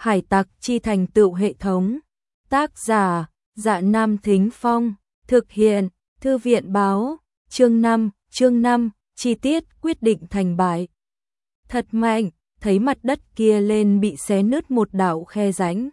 Hải tặc chi thành tựu hệ thống. Tác giả, Dạ Nam Thính Phong. Thực hiện, Thư viện báo. Chương 5, chi tiết quyết định thành bại. Thật mạnh, thấy mặt đất kia lên bị xé nứt một đạo khe rãnh.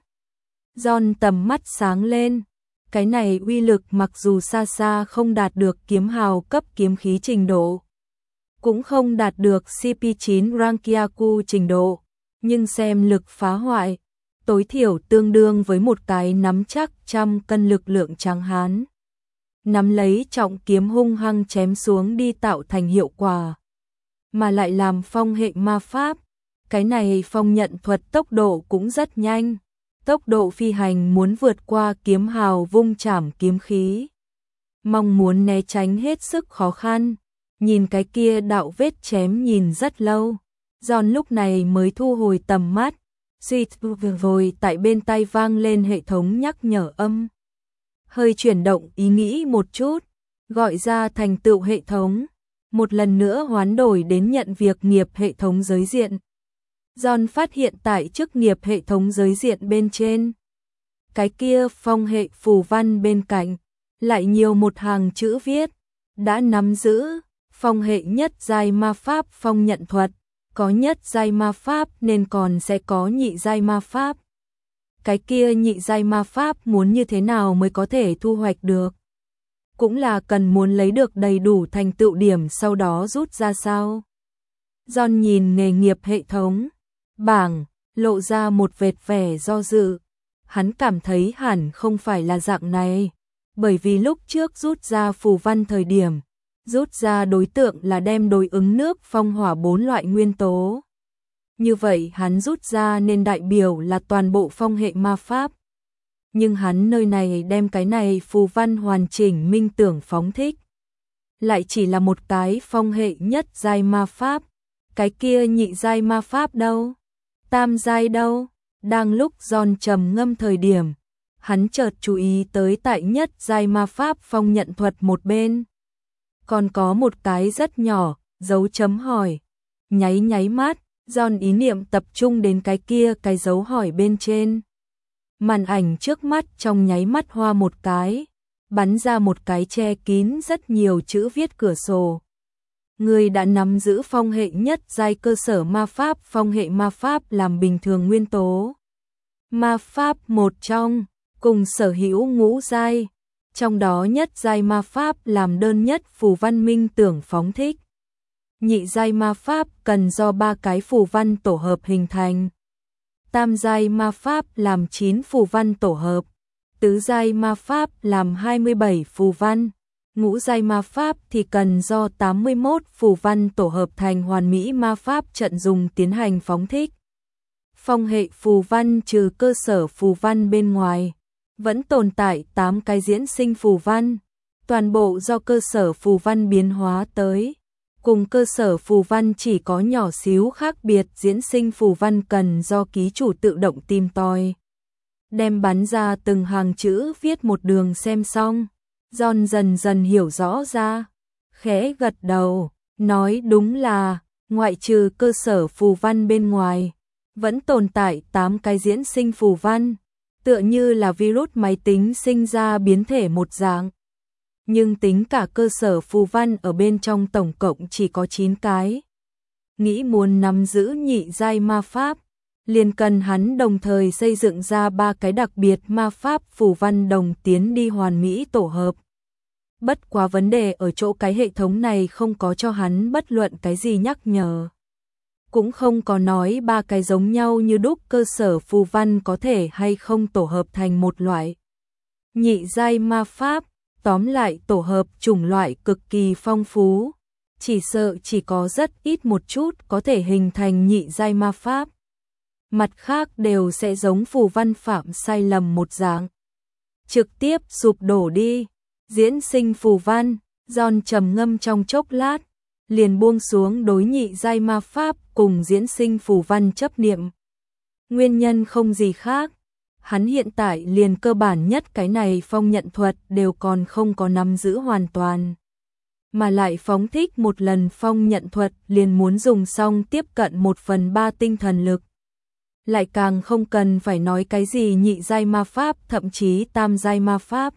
John tầm mắt sáng lên. Cái này uy lực mặc dù xa xa không đạt được kiếm hào cấp kiếm khí trình độ, cũng không đạt được CP9 Rankyaku trình độ, nhưng xem lực phá hoại, tối thiểu tương đương với một cái nắm chắc 100 cân lực lượng tráng hán. Nắm lấy trọng kiếm hung hăng chém xuống đi tạo thành hiệu quả. Mà lại làm phong hệ ma pháp, cái này phong nhận thuật tốc độ cũng rất nhanh. Tốc độ phi hành muốn vượt qua kiếm hào vung chảm kiếm khí. Mong muốn né tránh hết sức khó khăn. Nhìn cái kia đạo vết chém nhìn rất lâu. John lúc này mới thu hồi tầm mắt. Suýt rồi tại bên tai vang lên hệ thống nhắc nhở âm. Hơi chuyển động ý nghĩ một chút. Gọi ra thành tựu hệ thống. Một lần nữa hoán đổi đến nhận việc nghiệp hệ thống giới diện. John phát hiện tại chức nghiệp hệ thống giới diện bên trên. Cái kia phong hệ phù văn bên cạnh, lại nhiều một hàng chữ viết. Đã nắm giữ, phong hệ nhất giai ma pháp phong nhận thuật, có nhất giai ma pháp nên còn sẽ có nhị giai ma pháp. Cái kia nhị giai ma pháp muốn như thế nào mới có thể thu hoạch được? Cũng là cần muốn lấy được đầy đủ thành tựu điểm sau đó rút ra sao? John nhìn nghề nghiệp hệ thống bảng, lộ ra một vệt vẻ do dự. Hắn cảm thấy hẳn không phải là dạng này, bởi vì lúc trước rút ra phù văn thời điểm, rút ra đối tượng là đem đối ứng nước phong hỏa 4 loại nguyên tố. Như vậy hắn rút ra nên đại biểu là toàn bộ phong hệ ma pháp. Nhưng hắn nơi này đem cái này phù văn hoàn chỉnh minh tưởng phóng thích. Lại chỉ là một cái phong hệ nhất giai ma pháp. Cái kia nhị giai ma pháp đâu? Tam giai đâu? Đang lúc John trầm ngâm thời điểm, hắn chợt chú ý tới tại nhất giai ma pháp phong nhận thuật một bên. Còn có một cái rất nhỏ, dấu chấm hỏi. Nháy mắt, John ý niệm tập trung đến cái kia cái dấu hỏi bên trên. Màn ảnh trước mắt trong nháy mắt hoa một cái, bắn ra một cái che kín rất nhiều chữ viết cửa sổ. Người đã nắm giữ phong hệ nhất giai cơ sở ma pháp, phong hệ ma pháp làm bình thường nguyên tố. Ma pháp một trong, cùng sở hữu ngũ giai, trong đó nhất giai ma pháp làm đơn nhất phù văn minh tưởng phóng thích. Nhị giai ma pháp cần do 3 cái phù văn tổ hợp hình thành. Tam giai ma pháp làm 9 phù văn tổ hợp. Tứ giai ma pháp làm 27 phù văn. Ngũ giai ma pháp thì cần do 81 phù văn tổ hợp thành hoàn mỹ ma pháp trận dùng tiến hành phóng thích. Phong hệ phù văn trừ cơ sở phù văn bên ngoài, vẫn tồn tại 8 cái diễn sinh phù văn, toàn bộ do cơ sở phù văn biến hóa tới. Cùng cơ sở phù văn chỉ có nhỏ xíu khác biệt, diễn sinh phù văn cần do ký chủ tự động tìm tòi. Đem bắn ra từng hàng chữ viết một đường xem xong. John dần dần hiểu rõ ra, khẽ gật đầu, nói đúng là, ngoại trừ cơ sở phù văn bên ngoài, vẫn tồn tại 8 cái diễn sinh phù văn, tựa như là virus máy tính sinh ra biến thể một dạng. Nhưng tính cả cơ sở phù văn ở bên trong tổng cộng chỉ có 9 cái. Nghĩ muốn nắm giữ nhị giai ma pháp, liền cần hắn đồng thời xây dựng ra 3 cái đặc biệt ma pháp phù văn đồng tiến đi hoàn mỹ tổ hợp. Bất quá vấn đề ở chỗ cái hệ thống này không có cho hắn bất luận cái gì nhắc nhở. Cũng không có nói 3 cái giống nhau như đúc cơ sở phù văn có thể hay không tổ hợp thành một loại nhị giai ma pháp. Tóm lại tổ hợp chủng loại cực kỳ phong phú. Chỉ sợ chỉ có rất ít một chút có thể hình thành nhị giai ma pháp. Mặt khác đều sẽ giống phù văn phạm sai lầm một dạng. Trực tiếp sụp đổ đi. Diễn sinh phù văn, John trầm ngâm trong chốc lát, liền buông xuống đối nhị giai ma pháp cùng diễn sinh phù văn chấp niệm. Nguyên nhân không gì khác, hắn hiện tại liền cơ bản nhất cái này phong nhận thuật đều còn không có nắm giữ hoàn toàn. Mà lại phóng thích một lần phong nhận thuật liền muốn dùng xong tiếp cận 1/3 tinh thần lực. lại càng không cần phải nói cái gì nhị giai ma pháp, thậm chí tam giai ma pháp.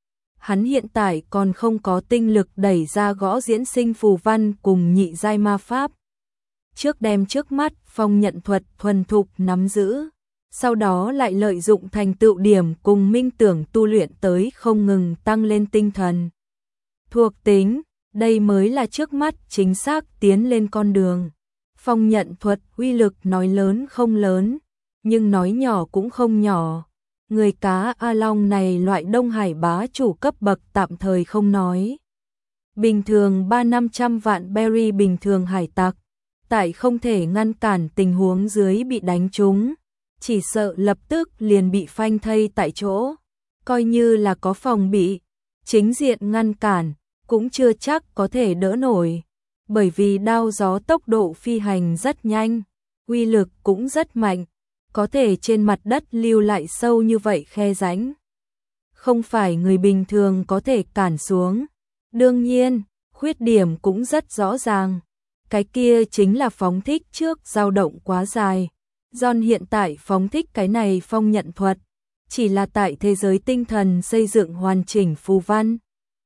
Hắn hiện tại còn không có tinh lực đẩy ra gõ diễn sinh phù văn cùng nhị giai ma pháp. Trước đem trước mắt phong nhận thuật thuần thục nắm giữ, sau đó lại lợi dụng thành tựu điểm cùng minh tưởng tu luyện tới không ngừng tăng lên tinh thần thuộc tính, đây mới là trước mắt chính xác tiến lên con đường. Phong nhận thuật uy lực nói lớn không lớn, nhưng nói nhỏ cũng không nhỏ. Người cá A Long này loại Đông Hải bá chủ cấp bậc tạm thời không nói. Bình thường 300-500 vạn berry bình thường hải tặc, tại không thể ngăn cản tình huống dưới bị đánh trúng, chỉ sợ lập tức liền bị phanh thây tại chỗ. Coi như là có phòng bị, chính diện ngăn cản, cũng chưa chắc có thể đỡ nổi. Bởi vì đao gió tốc độ phi hành rất nhanh, uy lực cũng rất mạnh, có thể trên mặt đất lưu lại sâu như vậy khe rãnh. Không phải người bình thường có thể cản xuống. Đương nhiên, khuyết điểm cũng rất rõ ràng. Cái kia chính là phóng thích trước dao động quá dài. John hiện tại phóng thích cái này phong nhận thuật, chỉ là tại thế giới tinh thần xây dựng hoàn chỉnh phù văn,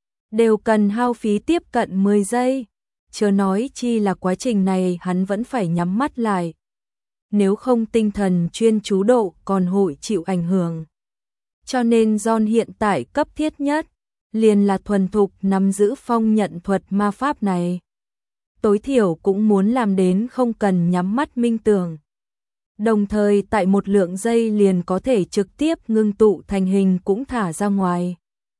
đều cần hao phí tiếp cận 10 giây. Chớ nói chi là quá trình này hắn vẫn phải nhắm mắt lại. Nếu không tinh thần chuyên chú độ còn hội chịu ảnh hưởng. Cho nên John hiện tại cấp thiết nhất, liền là thuần thục nắm giữ phong nhận thuật ma pháp này. Tối thiểu cũng muốn làm đến không cần nhắm mắt minh tưởng. Đồng thời tại một lượng giây liền có thể trực tiếp ngưng tụ thành hình cũng thả ra ngoài.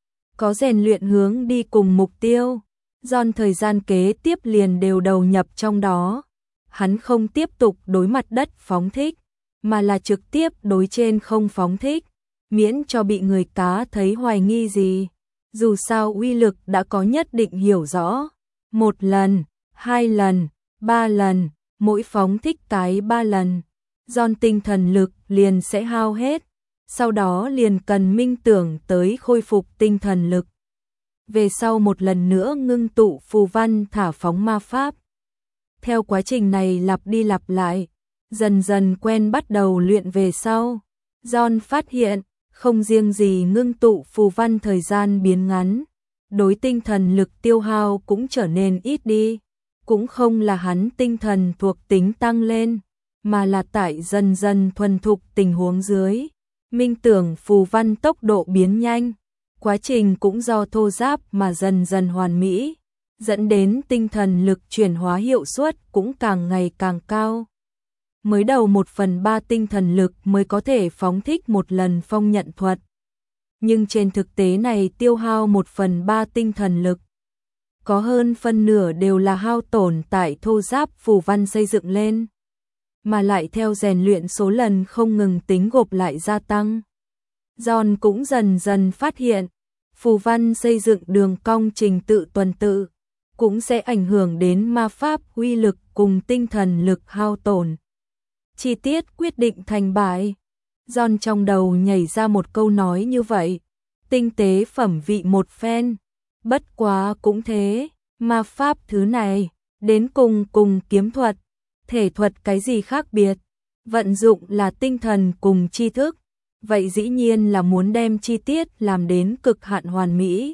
Có rèn luyện hướng đi cùng mục tiêu, John thời gian kế tiếp liền đều đầu nhập trong đó. Hắn không tiếp tục đối mặt đất phóng thích, mà là trực tiếp đối trên không phóng thích, miễn cho bị người cá thấy hoài nghi gì. Dù sao uy lực đã có nhất định hiểu rõ. 1 lần, 2 lần, 3 lần, mỗi phóng thích cái 3 lần, John tinh thần lực liền sẽ hao hết, sau đó liền cần minh tưởng tới khôi phục tinh thần lực. Về sau một lần nữa ngưng tụ phù văn thả phóng ma pháp. Theo quá trình này lặp đi lặp lại, dần dần quen bắt đầu luyện về sau, John phát hiện, không riêng gì ngưng tụ phù văn thời gian biến ngắn, đối tinh thần lực tiêu hao cũng trở nên ít đi, cũng không là hắn tinh thần thuộc tính tăng lên, mà là tại dần dần thuần thục tình huống dưới, minh tưởng phù văn tốc độ biến nhanh, quá trình cũng do thô ráp mà dần dần hoàn mỹ, dẫn đến tinh thần lực chuyển hóa hiệu suất cũng càng ngày càng cao. Mới đầu 1/3 tinh thần lực mới có thể phóng thích một lần phong nhận thuật. Nhưng trên thực tế này tiêu hao 1/3 tinh thần lực. Có hơn phân nửa đều là hao tổn tại thô ráp phù văn xây dựng lên. Mà lại theo rèn luyện số lần không ngừng tính gộp lại gia tăng. John cũng dần dần phát hiện, phù văn xây dựng đường cong trình tự tuần tự, cũng sẽ ảnh hưởng đến ma pháp uy lực cùng tinh thần lực hao tổn. Chi tiết quyết định thành bại. John trong đầu nhảy ra một câu nói như vậy, tinh tế phẩm vị một phen. Bất quá cũng thế, ma pháp thứ này, đến cùng kiếm thuật, thể thuật cái gì khác biệt, vận dụng là tinh thần cùng tri thức, vậy dĩ nhiên là muốn đem chi tiết làm đến cực hạn hoàn mỹ,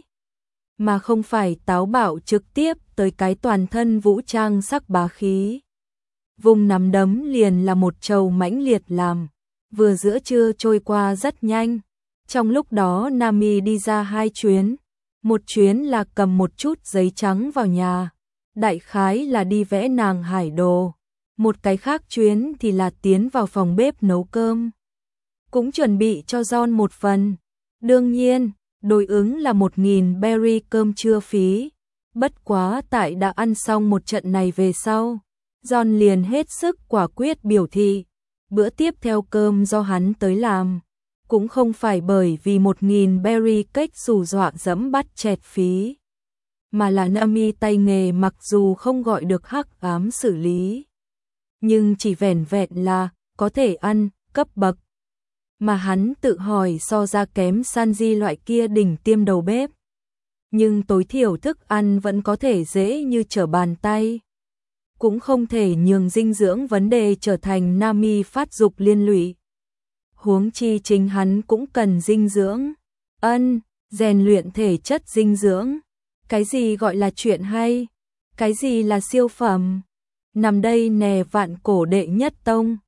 mà không phải táo bạo trực tiếp tới cái toàn thân vũ trang sắc bá khí. Vùng nắm đấm liền là một trầu mãnh liệt làm, vừa giữa trưa trôi qua rất nhanh. Trong lúc đó Nami đi ra 2 chuyến, một chuyến là cầm một chút giấy trắng vào nhà, đại khái là đi vẽ nàng hải đồ, một cái khác chuyến thì là tiến vào phòng bếp nấu cơm, cũng chuẩn bị cho John một phần. Đương nhiên, đối ứng là 1000 berry cơm trưa phí. Bất quá tại đã ăn xong một trận này về sau, John liền hết sức quả quyết biểu thị, bữa tiếp theo cơm do hắn tới làm, cũng không phải bởi vì 1000 berry cake xù dọa dẫm bắt chẹt phí, mà là Nami tay nghề mặc dù không gọi được hắc ám xử lý, nhưng chỉ vẻn vẹn là có thể ăn cấp bậc, mà hắn tự hỏi so ra kém Sanji loại kia đỉnh tiêm đầu bếp. Nhưng tối thiểu thức ăn vẫn có thể dễ như trở bàn tay. cũng không thể nhường dinh dưỡng vấn đề trở thành nam y phát dục liên lụy. Huống chi chính hắn cũng cần dinh dưỡng. Rèn luyện thể chất dinh dưỡng. Cái gì gọi là chuyện hay? Cái gì là siêu phẩm? Nằm đây nè vạn cổ đệ nhất tông.